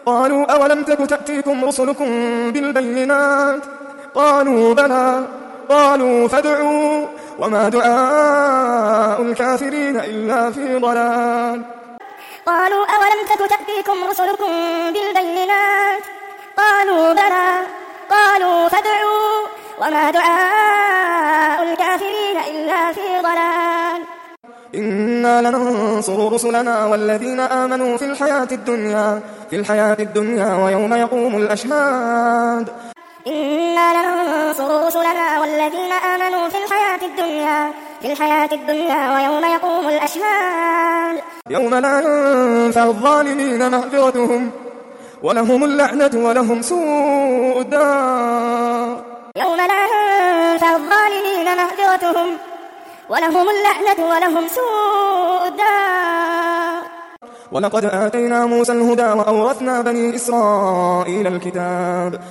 قالوا أولم تك تأتيكم رسلكم بالبينات قالوا بلى قالوا فادعوا وما دعاء الكافرين إلا في ضلال قالوا أولم تك تأتيكم رسلكم بالبينات قالوا بلى قالوا فادعوا وما دعاء الكافرين إلا في ضلال إنا لننصر رسلنا والذين آمنوا في الحياة الدنيا ويوم يقوم الأشهاد إنا لننصر رسلنا والذين آمنوا في الحياة الدنيا ويوم يقوم الأشهاد يوم لا ينفع الظالمين معذرتهم ولهم اللعنة ولهم سوء الدار يوم لا ينفع الظالمين معذرتهم ولهم اللعنة ولهم سوء الدار ولقد آتينا موسى الهدى وأورثنا بني إسرائيل الكتاب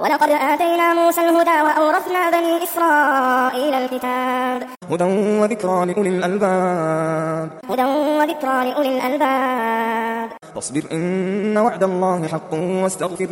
هدى وذكرى لأولي الألباب فاصبر إن وعد الله حق واستغفر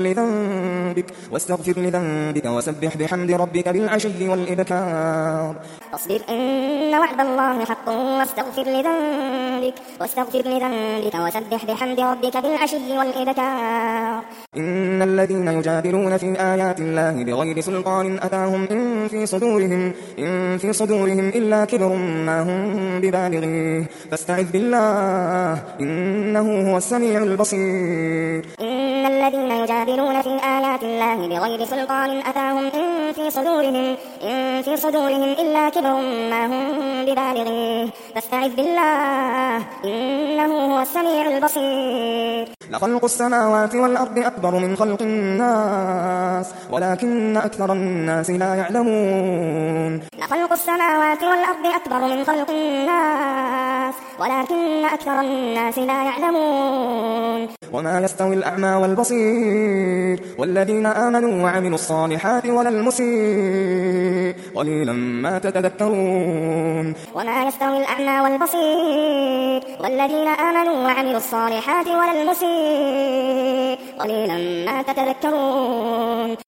لذنبك وسبح بحمد ربك بالعشي والإبكار فاصبر إن وعد الله حق واستغفر لذنبك وسبح بحمد ربك بالعشي والإبكار إن الذين يجادلون في آيات الله بغير سلطان أتاهم إن في صدورهم إلا كبر ما هم ببالغيه فاستعذ بالله إنه هو السميع البصير إن الذين يجادلون في آيات الله بغير سلطان أتاهم إن في صدورهم إلا كبر ما هم ببالغيه فاستعذ بالله إنه هو السميع البصير لخلق السماوات والأرض أكبر من خلق الناس ولكن أكثر الناس لا يعلمون لخلق السماوات والأرض أكبر من خلق الناس ولكن أكثر الناس لا يعلمون وما يستوي الأعمى والبصير والذين آمنوا وعملوا الصالحات ولا المسيء قليلا ما تتذكرون وما يستوي الأعمى والبصير والذين آمنوا وعملوا الصالحات ولا المسيء قليلا ما تتذكرون